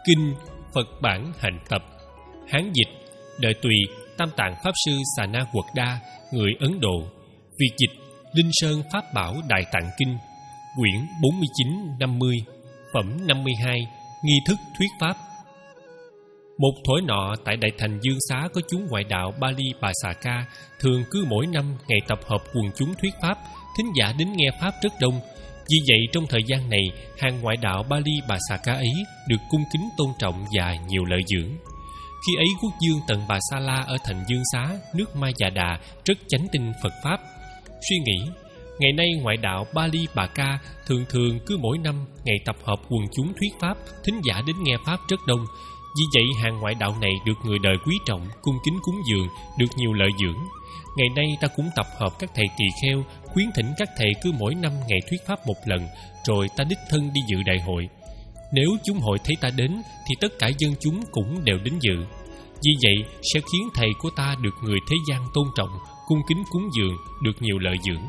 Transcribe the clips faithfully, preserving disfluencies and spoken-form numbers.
Kinh Phật bản hành tập, Hán dịch, đời Tùy, Tam Tạng Pháp Sư Xà Na Quật Đa, người Ấn Độ. Việt dịch Linh Sơn Pháp Bảo Đại Tạng Kinh, quyển bốn mươi chín năm mươi, phẩm năm mươi hai, nghi thức thuyết pháp. Một thuở nọ, tại Đại Thành Dương Xá có chúng ngoại đạo Bali Bà Xà Ca, thường cứ mỗi năm ngày tập hợp quần chúng thuyết pháp, thính giả đến nghe pháp rất đông. Vì vậy, trong thời gian này, hàng ngoại đạo Bali Bà Xà Ca ấy được cung kính tôn trọng và nhiều lợi dưỡng. Khi ấy, quốc vương Tần Bà Sa La ở thành Dương Xá, nước Ma Già Đà, rất chánh tin Phật pháp. Suy nghĩ, ngày nay ngoại đạo Bali Bà Ca thường thường cứ mỗi năm ngày tập hợp quần chúng thuyết pháp, thính giả đến nghe pháp rất đông. Vì vậy, hàng ngoại đạo này được người đời quý trọng, cung kính cúng dường, được nhiều lợi dưỡng. Ngày nay ta cũng tập hợp các thầy tỳ kheo, khuyến thỉnh các thầy cứ mỗi năm ngày thuyết pháp một lần, rồi ta đích thân đi dự đại hội. Nếu chúng hội thấy ta đến, thì tất cả dân chúng cũng đều đến dự. Vì vậy, sẽ khiến thầy của ta được người thế gian tôn trọng, cung kính cúng dường, được nhiều lợi dưỡng.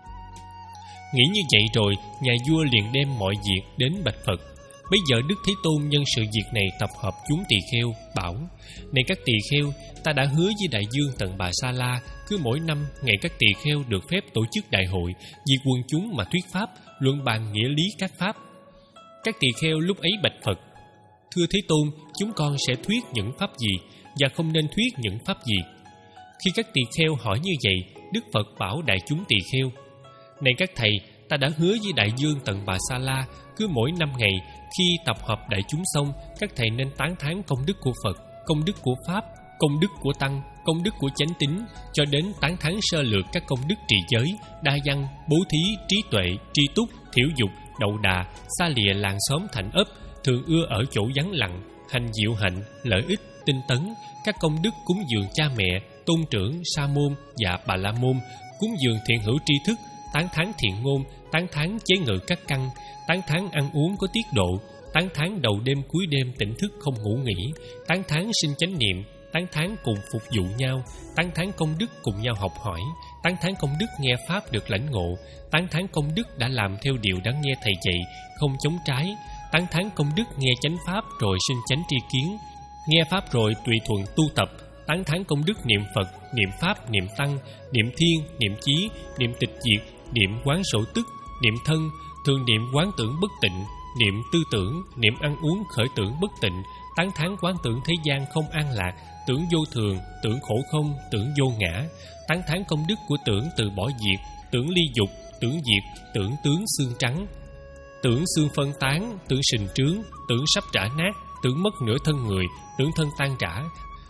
Nghĩ như vậy rồi, nhà vua liền đem mọi việc đến bạch Phật. Bây giờ Đức Thế Tôn nhân sự việc này tập hợp chúng tỳ kheo, bảo: Này các tỳ kheo, ta đã hứa với đại vương Tần Bà Sa La, cứ mỗi năm ngày các tỳ kheo được phép tổ chức đại hội, vì quần chúng mà thuyết pháp, luận bàn nghĩa lý các pháp. Các tỳ kheo lúc ấy bạch Phật: Thưa Thế Tôn, chúng con sẽ thuyết những pháp gì, và không nên thuyết những pháp gì? Khi các tỳ kheo hỏi như vậy, Đức Phật bảo đại chúng tỳ kheo: Này các thầy, ta đã hứa với đại vương Tần Bà Sa La, cứ mỗi năm ngày, khi tập hợp đại chúng xong, các thầy nên tán thán công đức của Phật, công đức của Pháp, công đức của Tăng, công đức của chánh tín, cho đến tán thán sơ lược các công đức trì giới, đa văn, bố thí, trí tuệ, tri túc, thiểu dục, đậu đà, xa lìa làng xóm thành ấp, thường ưa ở chỗ vắng lặng, hành diệu hạnh, lợi ích, tinh tấn, các công đức cúng dường cha mẹ, tôn trưởng, sa môn và bà la môn, cúng dường thiện hữu tri thức, tán thán thiện ngôn, tán thán chế ngự các căn, tán thán ăn uống có tiết độ, tán thán đầu đêm cuối đêm tỉnh thức không ngủ nghỉ, tán thán sinh chánh niệm, tán thán cùng phục vụ nhau, tán thán công đức cùng nhau học hỏi, tán thán công đức nghe pháp được lãnh ngộ, tán thán công đức đã làm theo điều đáng nghe thầy dạy, không chống trái, tán thán công đức nghe chánh pháp rồi sinh chánh tri kiến, nghe pháp rồi tùy thuận tu tập, tán thán công đức niệm Phật, niệm Pháp, niệm Tăng, niệm Thiên, niệm Chí, niệm Tịch Diệt, niệm Quán Sổ Tức, niệm Thân, thường niệm quán tưởng bất tịnh, niệm tư tưởng, niệm ăn uống khởi tưởng bất tịnh, tán thán quán tưởng thế gian không an lạc, tưởng vô thường, tưởng khổ không, tưởng vô ngã, tán thán công đức của tưởng từ bỏ diệt, tưởng ly dục, tưởng diệt, tưởng tướng xương trắng, tưởng xương phân tán, tưởng sình trướng, tưởng sắp rã nát, tưởng mất nửa thân người, tưởng thân tan rã,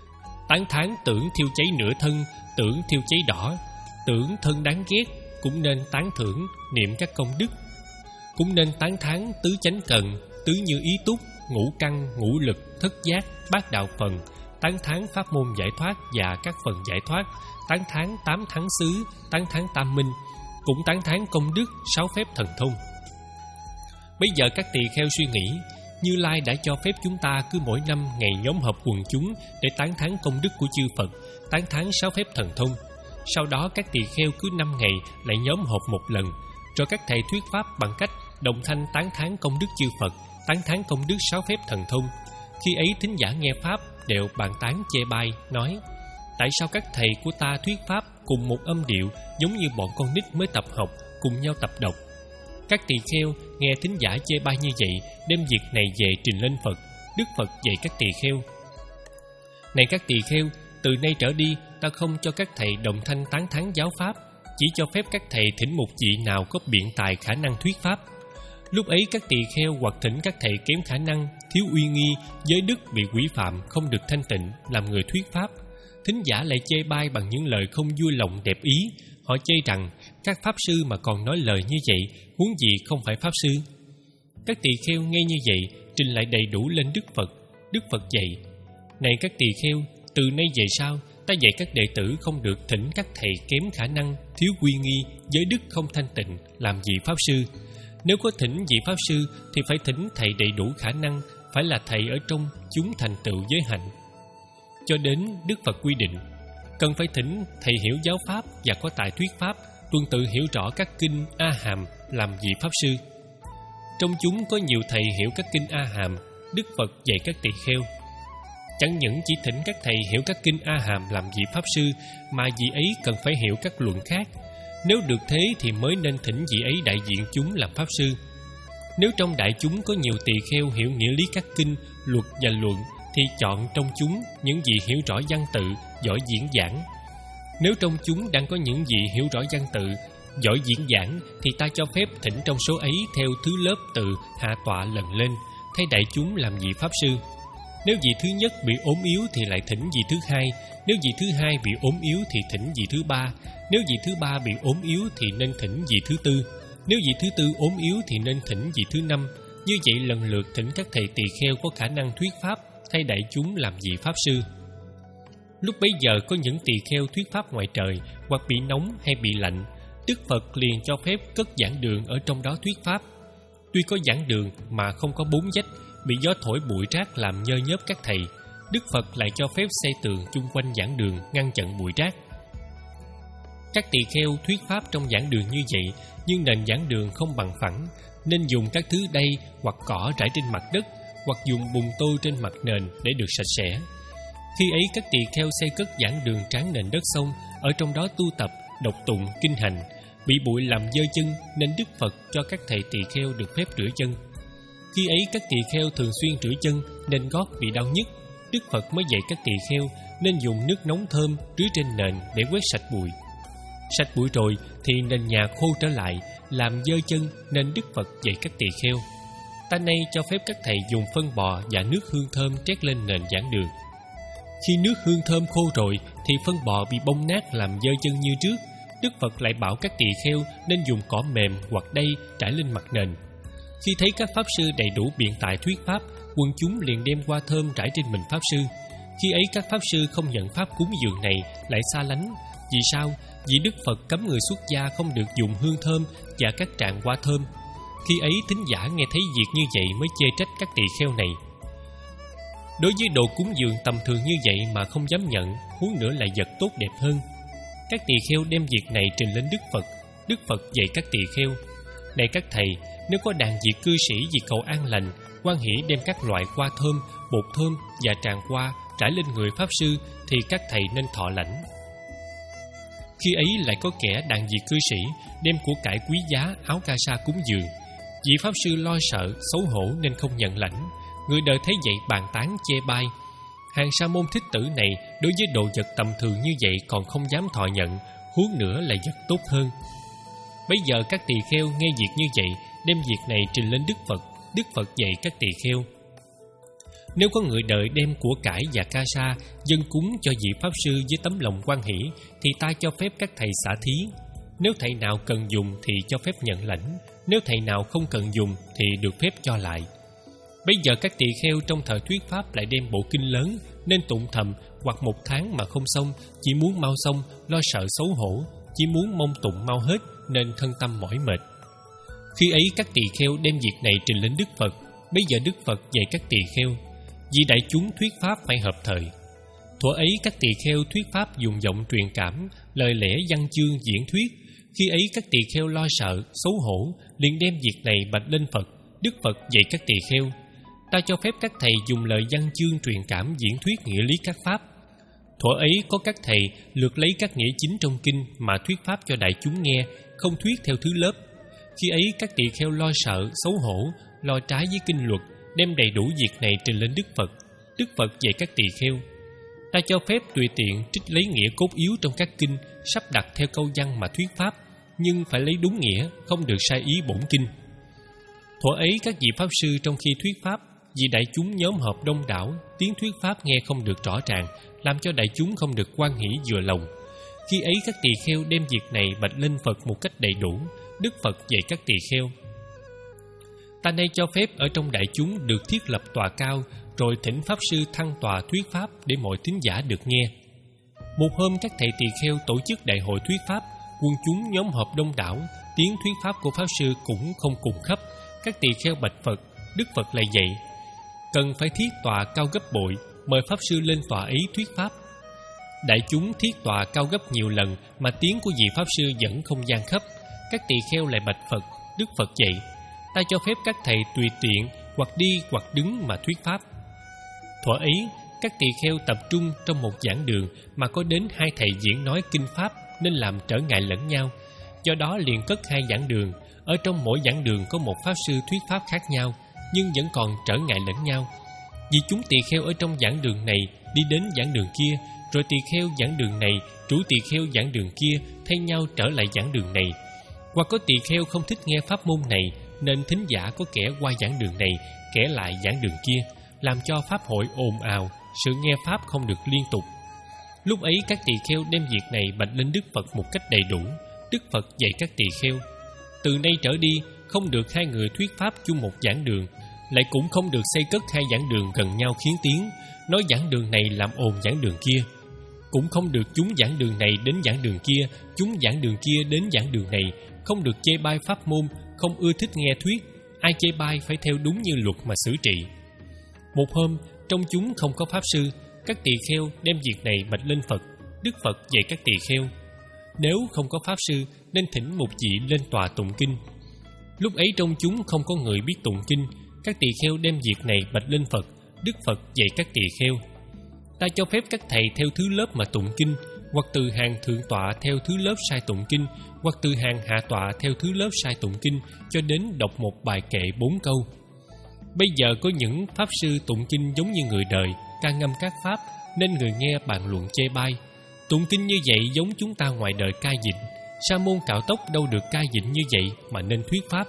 tán thán tưởng thiêu cháy nửa thân, tưởng thiêu cháy đỏ, tưởng thân đáng ghét, cũng nên tán thưởng niệm các công đức. Cũng nên tán thán tứ chánh cần, tứ như ý túc, ngũ căn, ngũ lực, thất giác, bát đạo phần, tán thán pháp môn giải thoát và các phần giải thoát, tán thán tám thắng xứ, tán thán tam minh, cũng tán thán công đức sáu phép thần thông. Bây giờ các tỳ kheo suy nghĩ, Như Lai đã cho phép chúng ta cứ mỗi năm ngày nhóm họp quần chúng để tán thán công đức của chư Phật, tán thán sáu phép thần thông. Sau đó các tỳ kheo cứ năm ngày lại nhóm họp một lần, rồi các thầy thuyết pháp bằng cách đồng thanh tán thán công đức chư Phật, tán thán công đức sáu phép thần thông. Khi ấy thính giả nghe pháp đều bàn tán chê bai, nói: Tại sao các thầy của ta thuyết pháp cùng một âm điệu, giống như bọn con nít mới tập học, cùng nhau tập đọc? Các tỳ kheo nghe thính giả chê bai như vậy, đem việc này về trình lên Phật. Đức Phật dạy các tỳ kheo: Này các tỳ kheo, từ nay trở đi, ta không cho các thầy đồng thanh tán thán giáo pháp, chỉ cho phép các thầy thỉnh một vị nào có biện tài khả năng thuyết pháp. Lúc ấy các tỳ kheo hoặc thỉnh các thầy kém khả năng, thiếu uy nghi, giới đức bị quỷ phạm, không được thanh tịnh, làm người thuyết pháp. Thính giả lại chê bai bằng những lời không vui lòng đẹp ý. Họ chê rằng các pháp sư mà còn nói lời như vậy, huống gì không phải pháp sư. Các tỳ kheo nghe như vậy, trình lại đầy đủ lên Đức Phật. Đức Phật dạy: Này các tỳ kheo, từ nay về sau, ta dạy các đệ tử không được thỉnh các thầy kém khả năng, thiếu quy nghi, giới đức không thanh tịnh, làm vị pháp sư. Nếu có thỉnh vị pháp sư thì phải thỉnh thầy đầy đủ khả năng, phải là thầy ở trong chúng thành tựu giới hạnh. Cho đến Đức Phật quy định, cần phải thỉnh thầy hiểu giáo pháp và có tài thuyết pháp, tuân tự hiểu rõ các kinh A Hàm, làm vị pháp sư. Trong chúng có nhiều thầy hiểu các kinh A Hàm, Đức Phật dạy các tỳ kheo: chẳng những chỉ thỉnh các thầy hiểu các kinh A Hàm làm vị pháp sư, mà vị ấy cần phải hiểu các luận khác. Nếu được thế thì mới nên thỉnh vị ấy đại diện chúng làm pháp sư. Nếu trong đại chúng có nhiều tỳ kheo hiểu nghĩa lý các kinh, luật và luận, thì chọn trong chúng những vị hiểu rõ văn tự, giỏi diễn giảng. Nếu trong chúng đang có những vị hiểu rõ văn tự, giỏi diễn giảng, thì ta cho phép thỉnh trong số ấy theo thứ lớp từ hạ tọa lần lên, thay đại chúng làm vị pháp sư. Nếu vị thứ nhất bị ốm yếu thì lại thỉnh vị thứ hai. Nếu vị thứ hai bị ốm yếu thì thỉnh vị thứ ba. Nếu vị thứ ba bị ốm yếu thì nên thỉnh vị thứ tư. Nếu vị thứ tư ốm yếu thì nên thỉnh vị thứ năm. Như vậy lần lượt thỉnh các thầy tỳ kheo có khả năng thuyết pháp, thay đại chúng làm vị pháp sư. Lúc bấy giờ có những tỳ kheo thuyết pháp ngoài trời, hoặc bị nóng hay bị lạnh, Đức Phật liền cho phép cất giảng đường ở trong đó thuyết pháp. Tuy có giảng đường mà không có bốn vách, bị gió thổi bụi rác làm nhơ nhớp các thầy, Đức Phật lại cho phép xây tường chung quanh giảng đường ngăn chặn bụi rác. Các tỳ kheo thuyết pháp trong giảng đường như vậy, nhưng nền giảng đường không bằng phẳng, nên dùng các thứ đay hoặc cỏ rải trên mặt đất, hoặc dùng bùn tô trên mặt nền để được sạch sẽ. Khi ấy các tỳ kheo xây cất giảng đường tráng nền đất xong, ở trong đó tu tập, đọc tụng, kinh hành. Bị bụi làm dơ chân nên Đức Phật cho các thầy tỳ kheo được phép rửa chân. Khi ấy các tỳ kheo thường xuyên rửa chân nên gót bị đau nhức. Đức Phật mới dạy các tỳ kheo nên dùng nước nóng thơm rưới trên nền để quét sạch bụi. Sạch bụi rồi thì nền nhà khô trở lại, làm dơ chân nên Đức Phật dạy các tỳ kheo: ta nay cho phép các thầy dùng phân bò và nước hương thơm trét lên nền giảng đường. Khi nước hương thơm khô rồi thì phân bò bị bong nát làm dơ chân như trước. Đức Phật lại bảo các tỳ kheo nên dùng cỏ mềm hoặc đay trải lên mặt nền. Khi thấy các pháp sư đầy đủ biện tài thuyết pháp, quần chúng liền đem hoa thơm trải trên mình pháp sư. Khi ấy các pháp sư không nhận pháp cúng dường này lại xa lánh. Vì sao? Vì Đức Phật cấm người xuất gia không được dùng hương thơm và các tràng hoa thơm. Khi ấy thính giả nghe thấy việc như vậy mới chê trách các tỳ kheo này. Đối với đồ cúng dường tầm thường như vậy mà không dám nhận, huống nữa là vật tốt đẹp hơn. Các tỳ kheo đem việc này trình lên Đức Phật. Đức Phật dạy các tỳ kheo: này các thầy, nếu có đàn vị cư sĩ vì cầu an lành, hoan hỷ đem các loại hoa thơm, bột thơm và tràng hoa trải lên người pháp sư, thì các thầy nên thọ lãnh. Khi ấy lại có kẻ đàn vị cư sĩ đem của cải quý giá, áo ca sa cúng dường. Vị pháp sư lo sợ, xấu hổ nên không nhận lãnh. Người đời thấy vậy bàn tán chê bai. Hàng sa môn thích tử này đối với đồ vật tầm thường như vậy còn không dám thọ nhận, huống nữa là vật tốt hơn. Bây giờ các tỳ kheo nghe việc như vậy, đem việc này trình lên Đức Phật. Đức Phật dạy các tỳ kheo: nếu có người đời đem của cải và ca sa dâng cúng cho vị pháp sư với tấm lòng hoan hỷ, thì ta cho phép các thầy xả thí. Nếu thầy nào cần dùng thì cho phép nhận lãnh. Nếu thầy nào không cần dùng thì được phép cho lại. Bây giờ các tỳ kheo trong thời thuyết pháp lại đem bộ kinh lớn, nên tụng thầm hoặc một tháng mà không xong, chỉ muốn mau xong, lo sợ xấu hổ, chỉ muốn mong tụng mau hết nên thân tâm mỏi mệt. Khi ấy các tỳ kheo đem việc này trình lên Đức Phật. Bây giờ Đức Phật dạy các tỳ kheo: vì đại chúng thuyết pháp phải hợp thời. Thuở ấy các tỳ kheo thuyết pháp dùng giọng truyền cảm, lời lẽ văn chương diễn thuyết. Khi ấy các tỳ kheo lo sợ, xấu hổ, liền đem việc này bạch lên Phật. Đức Phật dạy các tỳ kheo: ta cho phép các thầy dùng lời văn chương truyền cảm diễn thuyết nghĩa lý các pháp. Thuở ấy có các thầy lược lấy các nghĩa chính trong kinh mà thuyết pháp cho đại chúng nghe, không thuyết theo thứ lớp. Khi ấy các tỳ kheo lo sợ, xấu hổ, lo trái với kinh luật, đem đầy đủ việc này trình lên Đức Phật. Đức Phật dạy các tỳ kheo: ta cho phép tùy tiện trích lấy nghĩa cốt yếu trong các kinh, sắp đặt theo câu văn mà thuyết pháp, nhưng phải lấy đúng nghĩa, không được sai ý bổn kinh. Thuở ấy các vị pháp sư trong khi thuyết pháp, vì đại chúng nhóm họp đông đảo, tiếng thuyết pháp nghe không được rõ ràng, làm cho đại chúng không được hoan hỷ vừa lòng. Khi ấy các tỳ kheo đem việc này bạch lên Phật một cách đầy đủ. Đức Phật dạy các tỳ kheo: ta nay cho phép ở trong đại chúng được thiết lập tòa cao, rồi thỉnh pháp sư thăng tòa thuyết pháp để mọi tín giả được nghe. Một hôm các thầy tỳ kheo tổ chức đại hội thuyết pháp, quân chúng nhóm họp đông đảo, tiếng thuyết pháp của pháp sư cũng không cùng khắp. Các tỳ kheo bạch Phật. Đức Phật lại dạy: cần phải thiết tòa cao gấp bội, mời pháp sư lên tòa ấy thuyết pháp. Đại chúng thiết tòa cao gấp nhiều lần mà tiếng của vị pháp sư vẫn không gian khắp. Các tỳ kheo lại bạch Phật. Đức Phật dạy: ta cho phép các thầy tùy tiện hoặc đi hoặc đứng mà thuyết pháp. Thuở ấy, các tỳ kheo tập trung trong một giảng đường mà có đến hai thầy diễn nói kinh pháp nên làm trở ngại lẫn nhau. Do đó liền cất hai giảng đường. Ở trong mỗi giảng đường có một pháp sư thuyết pháp khác nhau, nhưng vẫn còn trở ngại lẫn nhau. Vì chúng tỳ kheo ở trong giảng đường này đi đến giảng đường kia, rồi tỳ kheo giảng đường này, chủ tỳ kheo giảng đường kia thay nhau trở lại giảng đường này. Hoặc có tỳ kheo không thích nghe pháp môn này, nên thính giả có kẻ qua giảng đường này, kẻ lại giảng đường kia, làm cho pháp hội ồn ào, sự nghe pháp không được liên tục. Lúc ấy các tỳ kheo đem việc này bạch lên Đức Phật một cách đầy đủ. Đức Phật dạy các tỳ kheo: từ nay trở đi, không được hai người thuyết pháp chung một giảng đường, lại cũng không được xây cất hai giảng đường gần nhau khiến tiếng, nói giảng đường này làm ồn giảng đường kia. Cũng không được chúng giảng đường này đến giảng đường kia, chúng giảng đường kia đến giảng đường này. Không được chê bai pháp môn, không ưa thích nghe thuyết. Ai chê bai phải theo đúng như luật mà xử trị. Một hôm, trong chúng không có pháp sư, các tỳ kheo đem việc này bạch lên Phật. Đức Phật dạy các tỳ kheo: nếu không có pháp sư, nên thỉnh một vị lên tòa tụng kinh. Lúc ấy trong chúng không có người biết tụng kinh. Các tỳ kheo đem việc này bạch lên Phật. Đức Phật dạy các tỳ kheo: ta cho phép các thầy theo thứ lớp mà tụng kinh, hoặc từ hàng thượng tọa theo thứ lớp sai tụng kinh, hoặc từ hàng hạ tọa theo thứ lớp sai tụng kinh, cho đến đọc một bài kệ bốn câu. Bây giờ có những pháp sư tụng kinh giống như người đời, ca ngâm các pháp, nên người nghe bàn luận chê bai. Tụng kinh như vậy giống chúng ta ngoài đời cai dịnh. Sa môn Cạo Tóc đâu được cai dịnh như vậy mà nên thuyết pháp.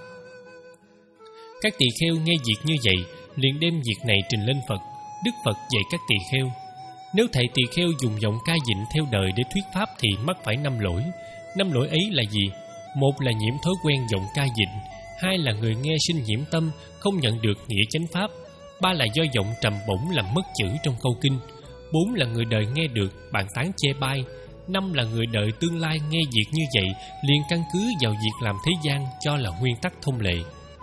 Các tỳ kheo nghe việc như vậy, liền đem việc này trình lên Phật. Đức Phật dạy các tỳ kheo: nếu thầy tỳ kheo dùng giọng cai dịnh theo đời để thuyết pháp thì mắc phải năm lỗi. Năm lỗi ấy là gì? Một là nhiễm thói quen giọng cai dịnh. Hai là người nghe sinh nhiễm tâm, không nhận được nghĩa chánh pháp. Ba là do giọng trầm bổng làm mất chữ trong câu kinh. Bốn là người đời nghe được bàn tán chê bai. Năm là người đời tương lai nghe việc như vậy liền căn cứ vào việc làm thế gian cho là nguyên tắc thông lệ.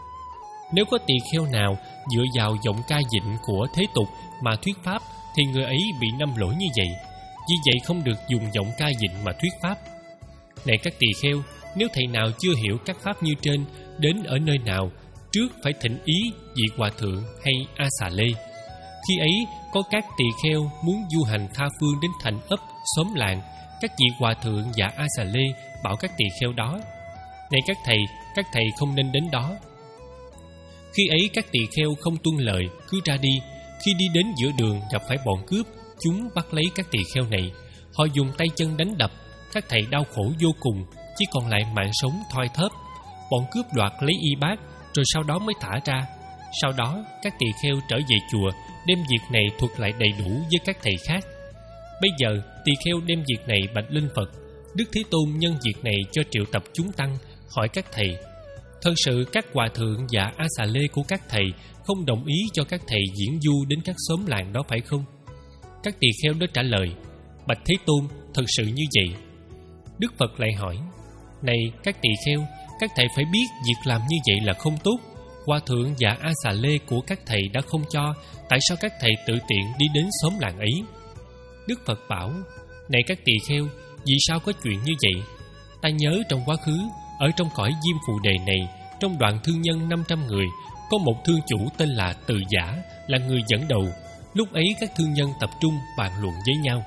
Nếu có tỳ kheo nào dựa vào giọng cai dịnh của thế tục mà thuyết pháp thì người ấy bị năm lỗi như vậy. Vì vậy không được dùng giọng cai dịnh mà thuyết pháp. Này các tỳ kheo, nếu thầy nào chưa hiểu các pháp như trên, đến ở nơi nào, trước phải thỉnh ý vị hòa thượng hay A Xà Lê. Khi ấy có các tỳ kheo muốn du hành tha phương đến thành ấp, xóm làng, các vị hòa thượng và A Xà Lê bảo các tỳ kheo đó: này các thầy, các thầy không nên đến đó. Khi ấy các tỳ kheo không tuân lời, cứ ra đi. Khi đi đến giữa đường gặp phải bọn cướp, chúng bắt lấy các tỳ kheo này. Họ dùng tay chân đánh đập, các thầy đau khổ vô cùng, chỉ còn lại mạng sống thoi thóp. Bọn cướp đoạt lấy y bát, rồi sau đó mới thả ra. Sau đó các tỳ kheo trở về chùa, đem việc này thuật lại đầy đủ với các thầy khác. Bây giờ tỳ kheo đem việc này bạch lên Phật. Đức Thế Tôn nhân việc này cho triệu tập chúng tăng, hỏi các thầy: thật sự các hòa thượng và A Xà Lê của các thầy không đồng ý cho các thầy diễn du đến các xóm làng đó phải không? Các tỳ kheo đó trả lời: bạch Thế Tôn, thật sự như vậy. Đức Phật lại hỏi: này các tỳ kheo, các thầy phải biết việc làm như vậy là không tốt. Hòa thượng và A Xà Lê của các thầy đã không cho, tại sao các thầy tự tiện đi đến xóm làng ấy? Đức Phật bảo: này các tỳ kheo, vì sao có chuyện như vậy? Ta nhớ trong quá khứ, ở trong cõi Diêm Phù Đề này, trong đoàn thương nhân năm trăm người, có một thương chủ tên là Từ Giả, là người dẫn đầu. Lúc ấy các thương nhân tập trung bàn luận với nhau: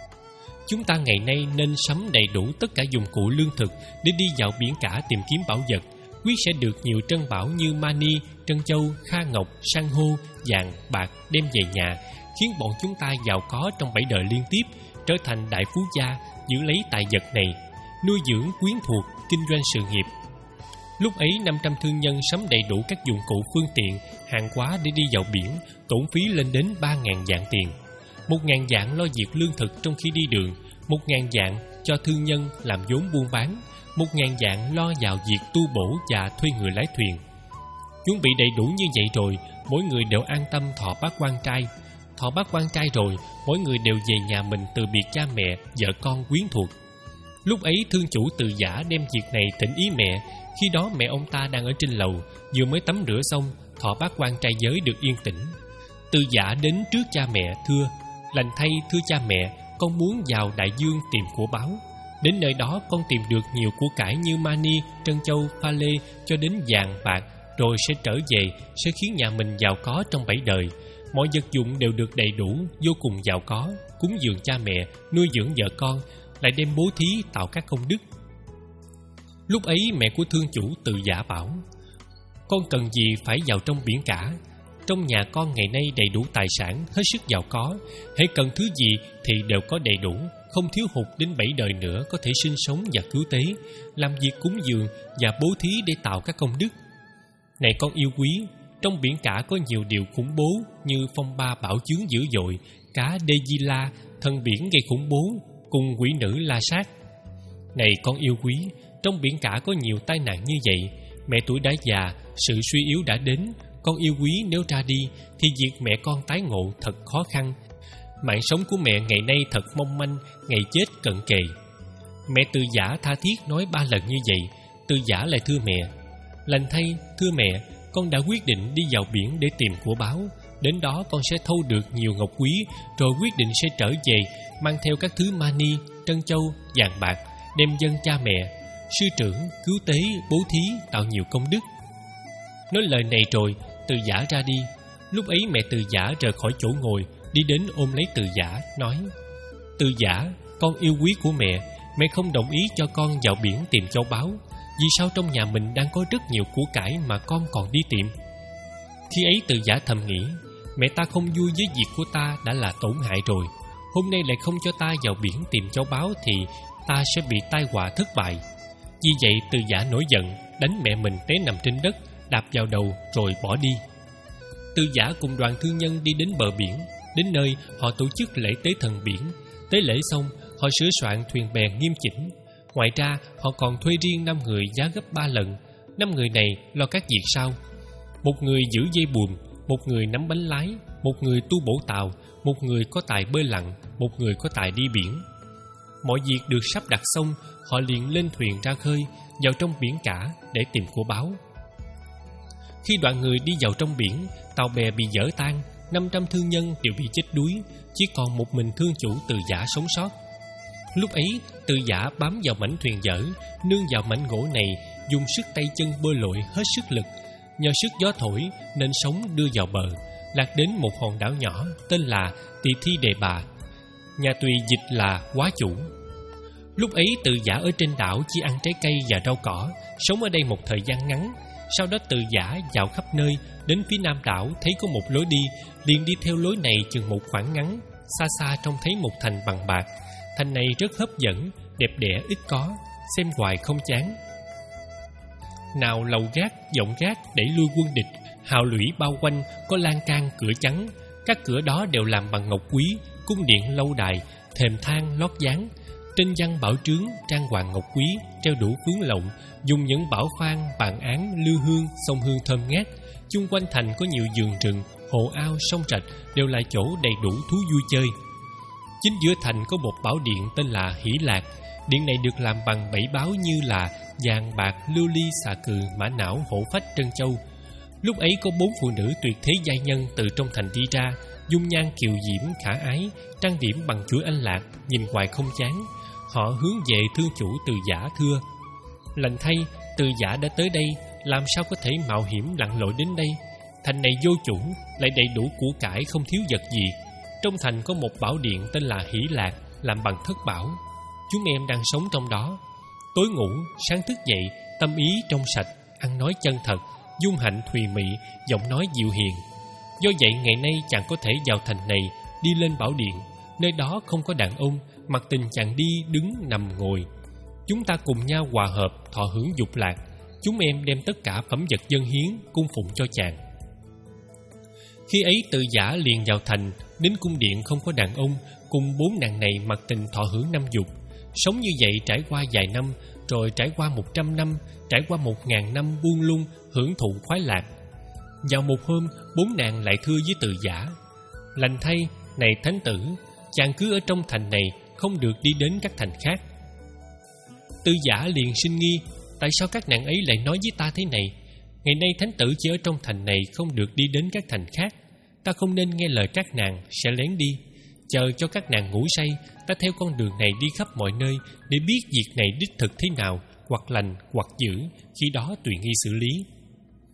chúng ta ngày nay nên sắm đầy đủ tất cả dụng cụ lương thực để đi vào biển cả tìm kiếm bảo vật. Quyết sẽ được nhiều trân bảo như mani, trân châu, kha ngọc, san hô, vàng, bạc đem về nhà, khiến bọn chúng ta giàu có trong bảy đời liên tiếp, trở thành đại phú gia, giữ lấy tài vật này, nuôi dưỡng quyến thuộc, kinh doanh sự nghiệp. Lúc ấy năm trăm thương nhân sắm đầy đủ các dụng cụ phương tiện, hàng hóa để đi vào biển, tổn phí lên đến ba ngàn vạn tiền. Một ngàn vạn lo việc lương thực trong khi đi đường, một ngàn vạn cho thương nhân làm vốn buôn bán, một ngàn vạn lo vào việc tu bổ và thuê người lái thuyền. Chuẩn bị đầy đủ như vậy rồi, mỗi người đều an tâm thọ bát quan trai. Thọ bát quan trai rồi, mỗi người đều về nhà mình từ biệt cha mẹ, vợ con quyến thuộc. Lúc ấy thương chủ Từ Giả đem việc này thỉnh ý mẹ. Khi đó mẹ ông ta đang ở trên lầu, vừa mới tắm rửa xong, thọ bát quan trai giới được yên tĩnh. Từ Giả đến trước cha mẹ thưa: lành thay thưa cha mẹ, con muốn vào đại dương tìm của báu. Đến nơi đó con tìm được nhiều của cải như mani, trân châu, pha lê, cho đến vàng bạc, rồi sẽ trở về, sẽ khiến nhà mình giàu có trong bảy đời. Mọi vật dụng đều được đầy đủ, vô cùng giàu có, cúng dường cha mẹ, nuôi dưỡng vợ con, lại đem bố thí tạo các công đức. Lúc ấy mẹ của thương chủ Từ Giả bảo: con cần gì phải vào trong biển cả? Trong nhà con ngày nay đầy đủ tài sản, hết sức giàu có. Hễ cần thứ gì thì đều có đầy đủ, không thiếu hụt, đến bảy đời nữa có thể sinh sống và cứu tế, làm việc cúng dường và bố thí để tạo các công đức. Này con yêu quý, trong biển cả có nhiều điều khủng bố như phong ba bão chướng dữ dội, cá Dê-di-la, thần biển gây khủng bố, cùng quỷ nữ La Sát. Này con yêu quý, trong biển cả có nhiều tai nạn như vậy. Mẹ tuổi đã già, sự suy yếu đã đến. Con yêu quý nếu ra đi thì việc mẹ con tái ngộ thật khó khăn. Mạng sống của mẹ ngày nay thật mong manh, ngày chết cận kề. Mẹ Từ Giả tha thiết nói ba lần như vậy. Từ Giả lại thưa mẹ: lành thay, thưa mẹ, con đã quyết định đi vào biển để tìm của báu. Đến đó con sẽ thâu được nhiều ngọc quý, rồi quyết định sẽ trở về, mang theo các thứ mani, trân châu, vàng bạc, đem dâng cha mẹ, sư trưởng, cứu tế, bố thí, tạo nhiều công đức. Nói lời này rồi, Từ Giả ra đi. Lúc ấy mẹ Từ Giả rời khỏi chỗ ngồi, đi đến ôm lấy Từ Giả, nói: Từ Giả, con yêu quý của mẹ, mẹ không đồng ý cho con vào biển tìm châu báu. Vì sao trong nhà mình đang có rất nhiều của cải mà con còn đi tìm? Khi ấy Từ Giả thầm nghĩ: mẹ ta không vui với việc của ta đã là tổn hại rồi. Hôm nay lại không cho ta vào biển tìm châu báu thì ta sẽ bị tai họa thất bại. Vì vậy Từ Giả nổi giận, đánh mẹ mình té nằm trên đất, đạp vào đầu rồi bỏ đi. Từ Giả cùng đoàn thương nhân đi đến bờ biển. Đến nơi họ tổ chức lễ tế thần biển. Tế lễ xong, họ sửa soạn thuyền bè nghiêm chỉnh. Ngoài ra họ còn thuê riêng năm người giá gấp ba lần. Năm người này lo các việc sau: một người giữ dây buồm, một người nắm bánh lái, một người tu bổ tàu, một người có tài bơi lặn, một người có tài đi biển. Mọi việc được sắp đặt xong, họ liền lên thuyền ra khơi, vào trong biển cả để tìm của báu. Khi đoàn người đi vào trong biển, tàu bè bị vỡ tan, năm trăm thương nhân đều bị chết đuối, chỉ còn một mình thương chủ Từ Giả sống sót. Lúc ấy, Từ Giả bám vào mảnh thuyền dở, nương vào mảnh gỗ này, dùng sức tay chân bơi lội hết sức lực. Nhờ sức gió thổi nên sóng đưa vào bờ, lạc đến một hòn đảo nhỏ tên là Tỳ Thi Đề Bà. Nhà Tùy dịch là Quá Chủ. Lúc ấy Từ Giả ở trên đảo chỉ ăn trái cây và rau cỏ, sống ở đây một thời gian ngắn. Sau đó Từ Giả dạo khắp nơi, đến phía nam đảo thấy có một lối đi, liền đi theo lối này chừng một khoảng ngắn. Xa xa trông thấy một thành bằng bạc. Thành này rất hấp dẫn, đẹp đẽ ít có, xem hoài không chán. Nào lầu gác, giọng gác đẩy lui quân địch, hào lũy bao quanh, có lan can cửa trắng. Các cửa đó đều làm bằng ngọc quý, cung điện lâu đài, thềm thang lót dáng. Trên văn bảo trướng trang hoàng ngọc quý, treo đủ phướng lộng, dùng những bảo khoan, bàn án, lư hương, sông hương thơm ngát. Chung quanh thành có nhiều vườn rừng, hồ ao, sông rạch, đều là chỗ đầy đủ thú vui chơi. Chính giữa thành có một bảo điện tên là Hỷ Lạc. Điện này được làm bằng bảy báu như là vàng, bạc, lưu ly, xà cừ, mã não, hổ phách, trân châu. Lúc ấy có bốn phụ nữ tuyệt thế giai nhân từ trong thành đi ra, dung nhan kiều diễm khả ái, trang điểm bằng chuỗi anh lạc, nhìn hoài không chán. Họ hướng về thương chủ Từ Giả thưa: lành thay, Từ Giả đã tới đây, làm sao có thể mạo hiểm lặn lội đến đây? Thành này vô chủ, lại đầy đủ của cải, không thiếu vật gì. Trong thành có một bảo điện tên là Hỷ Lạc, làm bằng thất bảo. Chúng em đang sống trong đó. Tối ngủ, sáng thức dậy, tâm ý trong sạch, ăn nói chân thật, dung hạnh thùy mị, giọng nói dịu hiền. Do vậy ngày nay chàng có thể vào thành này, đi lên bảo điện. Nơi đó không có đàn ông, mặc tình chàng đi, đứng, nằm, ngồi. Chúng ta cùng nhau hòa hợp, thọ hưởng dục lạc. Chúng em đem tất cả phẩm vật dâng hiến, cung phụng cho chàng. Khi ấy Từ Giả liền vào thành, đến cung điện không có đàn ông, cùng bốn nàng này mặc tình thọ hưởng năm dục. Sống như vậy trải qua vài năm, rồi trải qua một trăm năm, trải qua một ngàn năm buông lung, hưởng thụ khoái lạc. Vào một hôm, bốn nàng lại thưa với Từ Giả: lành thay, này thánh tử, chàng cứ ở trong thành này, không được đi đến các thành khác. Từ Giả liền sinh nghi: tại sao các nàng ấy lại nói với ta thế này? Ngày nay thánh tử chỉ ở trong thành này, không được đi đến các thành khác. Ta không nên nghe lời các nàng, sẽ lén đi. Chờ cho các nàng ngủ say, ta theo con đường này đi khắp mọi nơi, để biết việc này đích thực thế nào, hoặc lành hoặc dữ, khi đó tùy nghi xử lý.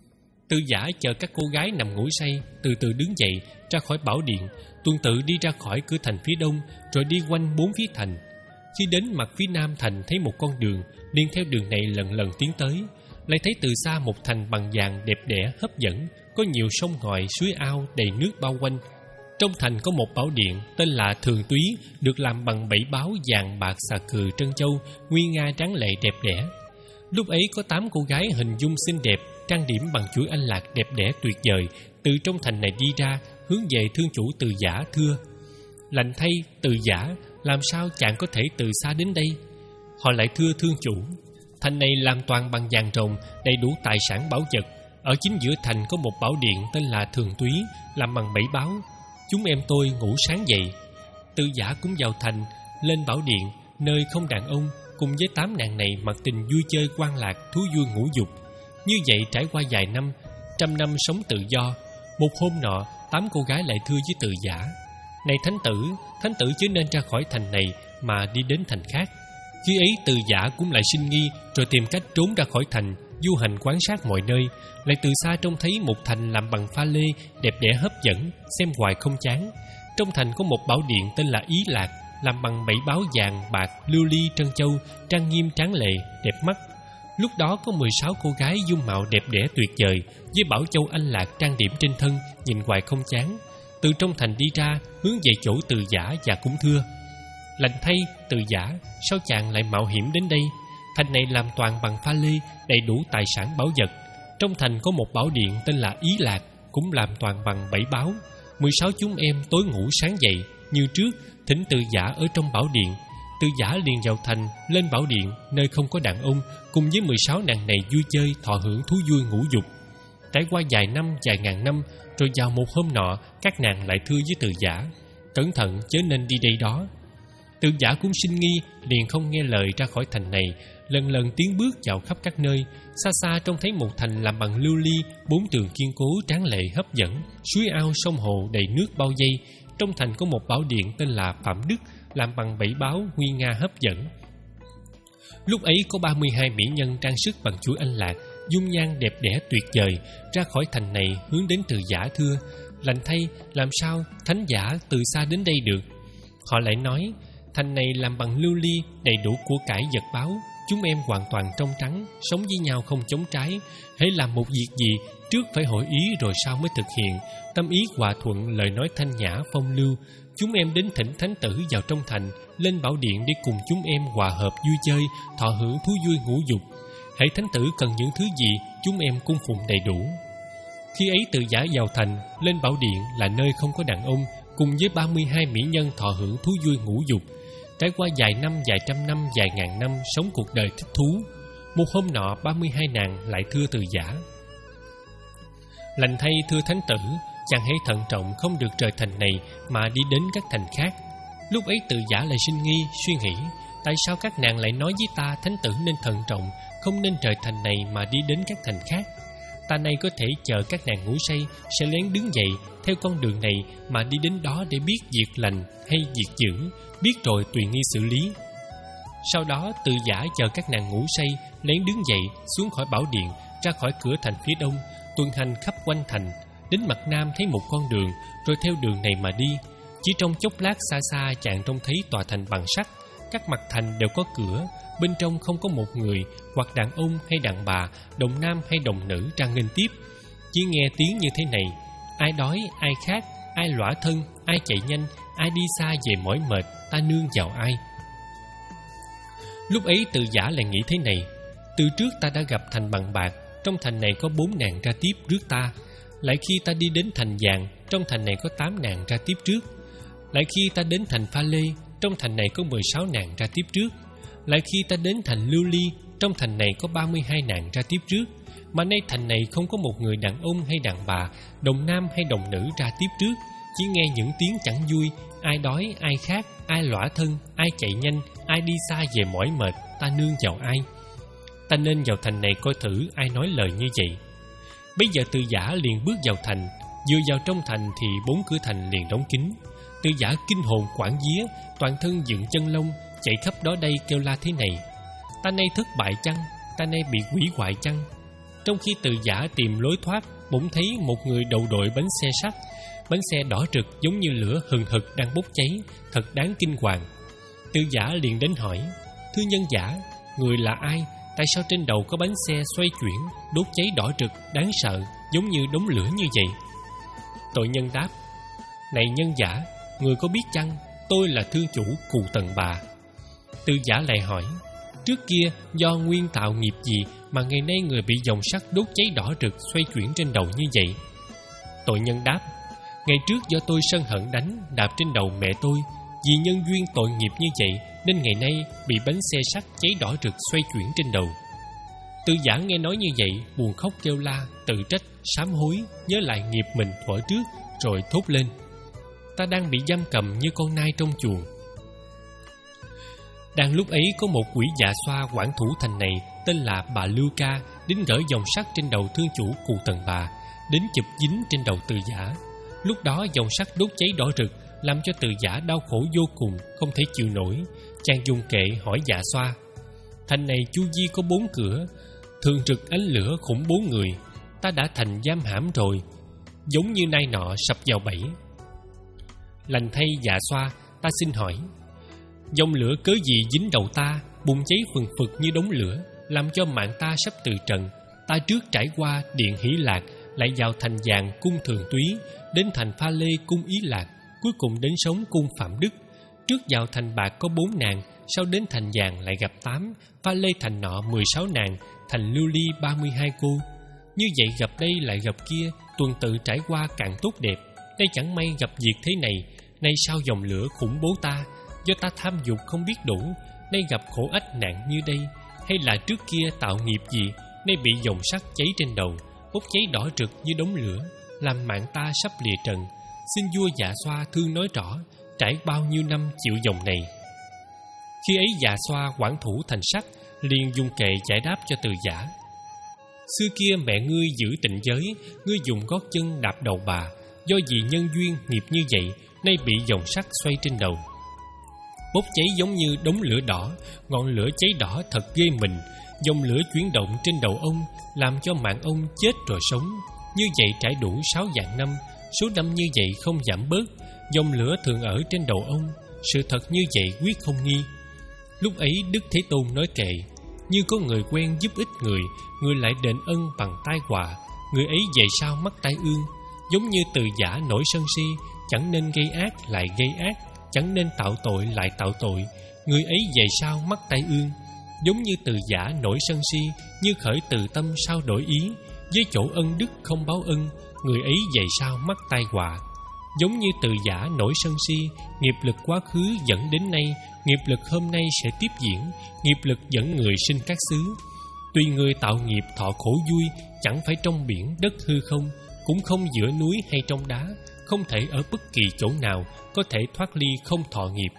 Từ Giả chờ các cô gái nằm ngủ say từ từ đứng dậy ra khỏi bảo điện, tuần tự đi ra khỏi cửa thành phía đông, rồi đi quanh bốn phía thành. Khi đến mặt phía nam thành thấy một con đường, liền theo đường này lần lần tiến tới. Lại thấy từ xa một thành bằng vàng đẹp đẽ hấp dẫn, có nhiều sông ngòi suối ao đầy nước bao quanh. Trong thành có một bảo điện tên là Thường Túy, được làm bằng bảy báo vàng bạc xà cừ trân châu, nguy nga tráng lệ đẹp đẽ. Lúc ấy có tám cô gái hình dung xinh đẹp, trang điểm bằng chuỗi anh lạc đẹp đẽ tuyệt vời, từ trong thành này đi ra, hướng về thương chủ Từ Giả thưa: Lành thay Từ Giả, làm sao chàng có thể từ xa đến đây? Họ lại thưa thương chủ: Thành này làm toàn bằng vàng rồng, đầy đủ tài sản bảo vật. Ở chính giữa thành có một bảo điện tên là Thường Túy, làm bằng bảy báo. Chúng em tôi ngủ sáng dậy, Từ Giả cũng vào thành, lên bảo điện, nơi không đàn ông, cùng với tám nàng này mặc tình vui chơi quan lạc, thú vui ngũ dục. Như vậy trải qua vài năm, trăm năm sống tự do. Một hôm nọ, tám cô gái lại thưa với Từ Giả: Này thánh tử, thánh tử chớ nên ra khỏi thành này mà đi đến thành khác. Khi ấy Từ Giả cũng lại sinh nghi, rồi tìm cách trốn ra khỏi thành, du hành quan sát mọi nơi. Lại từ xa trông thấy một thành làm bằng pha lê, đẹp đẽ hấp dẫn, xem hoài không chán. Trong thành có một bảo điện tên là Ý Lạc, làm bằng bảy báo vàng bạc lưu ly trân châu, trang nghiêm tráng lệ, đẹp mắt. Lúc đó có mười sáu cô gái dung mạo đẹp đẽ tuyệt vời, với bảo châu anh lạc trang điểm trên thân, nhìn hoài không chán. Từ trong thành đi ra, hướng về chỗ Từ Giả và cũng thưa: Lành thay Từ Giả, sao chàng lại mạo hiểm đến đây? Thành này làm toàn bằng pha lê, đầy đủ tài sản bảo vật. Trong thành có một bảo điện tên là Ý Lạc, cũng làm toàn bằng bảy báo. Mười sáu chúng em tối ngủ sáng dậy, như trước, thỉnh Từ Giả ở trong bảo điện. Từ Giả liền vào thành, lên bảo điện, nơi không có đàn ông, cùng với mười sáu nàng này vui chơi, thọ hưởng thú vui ngũ dục. Trải qua vài năm, vài ngàn năm, rồi vào một hôm nọ, các nàng lại thưa với Từ Giả: Cẩn thận chớ nên đi đây đó. Từ Giả cũng sinh nghi, liền không nghe lời ra khỏi thành này, lần lần tiến bước vào khắp các nơi. Xa xa trông thấy một thành làm bằng lưu ly, bốn tường kiên cố tráng lệ hấp dẫn, suối ao sông hồ đầy nước bao vây. Trong thành có một bảo điện tên là Phạm Đức, làm bằng bảy báo nguy nga hấp dẫn. Lúc ấy có ba mươi hai mỹ nhân trang sức bằng chuỗi anh lạc, dung nhan đẹp đẽ tuyệt vời, ra khỏi thành này hướng đến Từ Giả thưa: Lành thay, làm sao thánh giả từ xa đến đây được? Họ lại nói: Thành này làm bằng lưu ly, đầy đủ của cải vật báo. Chúng em hoàn toàn trong trắng, sống với nhau không chống trái. Hễ làm một việc gì, trước phải hội ý rồi sau mới thực hiện. Tâm ý hòa thuận, lời nói thanh nhã phong lưu. Chúng em đến thỉnh thánh tử vào trong thành, lên bảo điện để cùng chúng em hòa hợp vui chơi, thọ hưởng thú vui ngũ dục. Hễ thánh tử cần những thứ gì, chúng em cung phụng đầy đủ. Khi ấy Từ Giả vào thành, lên bảo điện là nơi không có đàn ông, cùng với ba mươi hai mỹ nhân thọ hưởng thú vui ngũ dục. Trải qua vài năm, vài trăm năm, vài ngàn năm sống cuộc đời thích thú. Một hôm nọ, ba mươi hai nàng lại thưa Từ Giả: Lành thay thưa thánh tử, chàng hãy thận trọng, không được rời thành này mà đi đến các thành khác. Lúc ấy Từ Giả lại sinh nghi, suy nghĩ: Tại sao các nàng lại nói với ta thánh tử nên thận trọng, không nên rời thành này mà đi đến các thành khác? Ta nay có thể chờ các nàng ngủ say, sẽ lén đứng dậy theo con đường này mà đi đến đó để biết việc lành hay việc dữ, biết rồi tùy nghi xử lý. Sau đó Từ Giả chờ các nàng ngủ say, lén đứng dậy xuống khỏi bảo điện, ra khỏi cửa thành phía đông, tuần hành khắp quanh thành. Đến mặt nam thấy một con đường, rồi theo đường này mà đi. Chỉ trong chốc lát xa xa chàng trông thấy tòa thành bằng sắt, các mặt thành đều có cửa, bên trong không có một người, hoặc đàn ông hay đàn bà, đồng nam hay đồng nữ ra nghênh tiếp. Chỉ nghe tiếng như thế này: Ai đói, ai khát, ai lõa thân, ai chạy nhanh, ai đi xa về mỏi mệt, ta nương vào ai. Lúc ấy Từ Giả lại nghĩ thế này: Từ trước ta đã gặp thành bằng bạc, trong thành này có bốn nàng ra tiếp trước ta. Lại khi ta đi đến thành vàng, trong thành này có tám nàng ra tiếp trước. Lại khi ta đến thành pha lê, trong thành này có mười sáu nàng ra tiếp trước. Lại khi ta đến thành lưu ly, trong thành này có ba mươi hai nàng ra tiếp trước. Mà nay thành này không có một người đàn ông hay đàn bà, đồng nam hay đồng nữ ra tiếp trước. Chỉ nghe những tiếng chẳng vui: Ai đói, ai khát, ai lõa thân, ai chạy nhanh, ai đi xa về mỏi mệt, ta nương vào ai. Ta nên vào thành này coi thử ai nói lời như vậy. Bây giờ Từ Giả liền bước vào thành. Vừa vào trong thành thì bốn cửa thành liền đóng kín. Từ Giả kinh hồn quảng vía, toàn thân dựng chân lông, chạy khắp đó đây kêu la thế này: Ta nay thất bại chăng? Ta nay bị quỷ hoại chăng? Trong khi Từ Giả tìm lối thoát, bỗng thấy một người đầu đội bánh xe sắt. Bánh xe đỏ rực giống như lửa hừng hực đang bốc cháy, thật đáng kinh hoàng. Tư giả liền đến hỏi: "Thưa nhân giả, người là ai? Tại sao trên đầu có bánh xe xoay chuyển, đốt cháy đỏ rực, đáng sợ, giống như đống lửa như vậy?" Tội nhân đáp: "Này nhân giả, người có biết chăng, tôi là thương chủ Cù Tần Bà." Tư giả lại hỏi: "Trước kia do nguyên tạo nghiệp gì mà ngày nay người bị dòng sắt đốt cháy đỏ rực xoay chuyển trên đầu như vậy?" Tội nhân đáp: "Ngày trước do tôi sân hận đánh đạp trên đầu mẹ tôi, vì nhân duyên tội nghiệp như vậy nên ngày nay bị bánh xe sắt cháy đỏ rực xoay chuyển trên đầu." Tư giả nghe nói như vậy, buồn khóc kêu la, tự trách, sám hối, nhớ lại nghiệp mình thuở trước, rồi thốt lên: "Ta đang bị giam cầm như con nai trong chuồng." Đang lúc ấy có một quỷ dạ xoa quản thủ thành này tên là bà Lưu Ca đến gỡ dòng sắt trên đầu thương chủ Cù Tần Bà, đến chụp dính trên đầu Từ giả. Lúc đó dòng sắt đốt cháy đỏ rực làm cho Từ giả đau khổ vô cùng, không thể chịu nổi. Chàng dùng kệ hỏi dạ xoa: "Thành này chu vi có bốn cửa, thường rực ánh lửa khủng bố người, ta đã thành giam hãm rồi, giống như nai nọ sập vào bẫy." "Lành thay dạ xoa, ta xin hỏi, dòng lửa cớ gì dính đầu ta, bùng cháy phừng phực như đống lửa, làm cho mạng ta sắp từ trần? Ta trước trải qua điện Hỷ Lạc, lại vào thành vàng cung Thường Túy, đến thành Pha Lê cung Ý Lạc, cuối cùng đến sống cung Phạm Đức. Trước vào thành bạc có bốn nàng, sau đến thành vàng lại gặp tám, Pha Lê thành nọ mười sáu nàng, thành Lưu Ly ba mươi hai cô. Như vậy gặp đây lại gặp kia, tuần tự trải qua càng tốt đẹp. Đây chẳng may gặp việc thế này, nay sau dòng lửa khủng bố ta, do ta tham dục không biết đủ, nay gặp khổ ách nạn như đây. Hay là trước kia tạo nghiệp gì, nay bị dòng sắt cháy trên đầu, bốc cháy đỏ rực như đống lửa, làm mạng ta sắp lìa trần. Xin vua dạ xoa thương nói rõ, trải bao nhiêu năm chịu dòng này." Khi ấy dạ xoa quản thủ thành sắt liền dùng kệ giải đáp cho Từ giả: "Xưa kia mẹ ngươi giữ tịnh giới, ngươi dùng gót chân đạp đầu bà, do vì nhân duyên nghiệp như vậy, nay bị dòng sắt xoay trên đầu, bốc cháy giống như đống lửa đỏ, ngọn lửa cháy đỏ thật ghê mình. Dòng lửa chuyển động trên đầu ông, làm cho mạng ông chết rồi sống. Như vậy trải đủ sáu vạn năm, số năm như vậy không giảm bớt. Dòng lửa thường ở trên đầu ông, sự thật như vậy quyết không nghi." Lúc ấy Đức Thế Tôn nói kệ: "Như có người quen giúp ích người, người lại đền ân bằng tai họa, người ấy về sau mắc tai ương. Giống như Từ giả nổi sân si, chẳng nên gây ác lại gây ác, chẳng nên tạo tội lại tạo tội, người ấy về sau mắc tai ương. Giống như Từ giả nổi sân si, như khởi từ tâm sao đổi ý, với chỗ ân đức không báo ân, người ấy về sau mắc tai họa. Giống như Từ giả nổi sân si, nghiệp lực quá khứ dẫn đến nay, nghiệp lực hôm nay sẽ tiếp diễn, nghiệp lực dẫn người sinh các xứ. Tuy người tạo nghiệp thọ khổ vui, chẳng phải trong biển đất hư không, cũng không giữa núi hay trong đá, không thể ở bất kỳ chỗ nào có thể thoát ly không thọ nghiệp."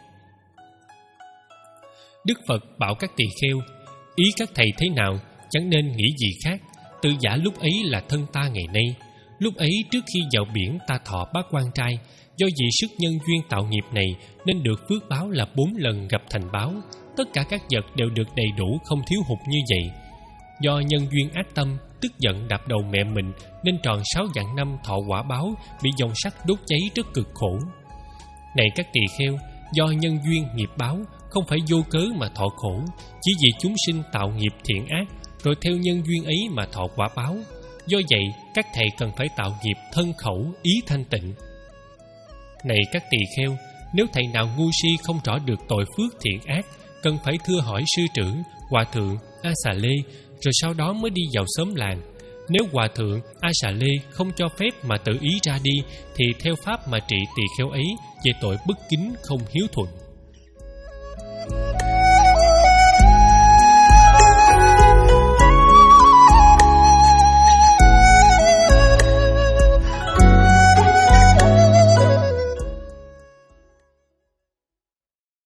Đức Phật bảo các tỳ kheo: "Ý các thầy thế nào, chẳng nên nghĩ gì khác. Từ giả lúc ấy là thân ta ngày nay. Lúc ấy trước khi vào biển ta thọ bát quan trai, do vì sức nhân duyên tạo nghiệp này nên được phước báo là bốn lần gặp thành báo. Tất cả các vật đều được đầy đủ, không thiếu hụt như vậy. Do nhân duyên ác tâm, tức giận đạp đầu mẹ mình, nên tròn sáu vạn năm thọ quả báo, bị dòng sắt đốt cháy rất cực khổ. Này các tỳ kheo, do nhân duyên nghiệp báo, không phải vô cớ mà thọ khổ, chỉ vì chúng sinh tạo nghiệp thiện ác, rồi theo nhân duyên ấy mà thọ quả báo. Do vậy, các thầy cần phải tạo nghiệp thân khẩu ý thanh tịnh." Này các tỳ kheo, nếu thầy nào ngu si không rõ được tội phước thiện ác, cần phải thưa hỏi sư trưởng, hòa thượng, A Xà Lê, rồi sau đó mới đi vào xóm làng. Nếu hòa thượng, A Xà Lê không cho phép mà tự ý ra đi, thì theo pháp mà trị tỳ kheo ấy về tội bất kính không hiếu thuận.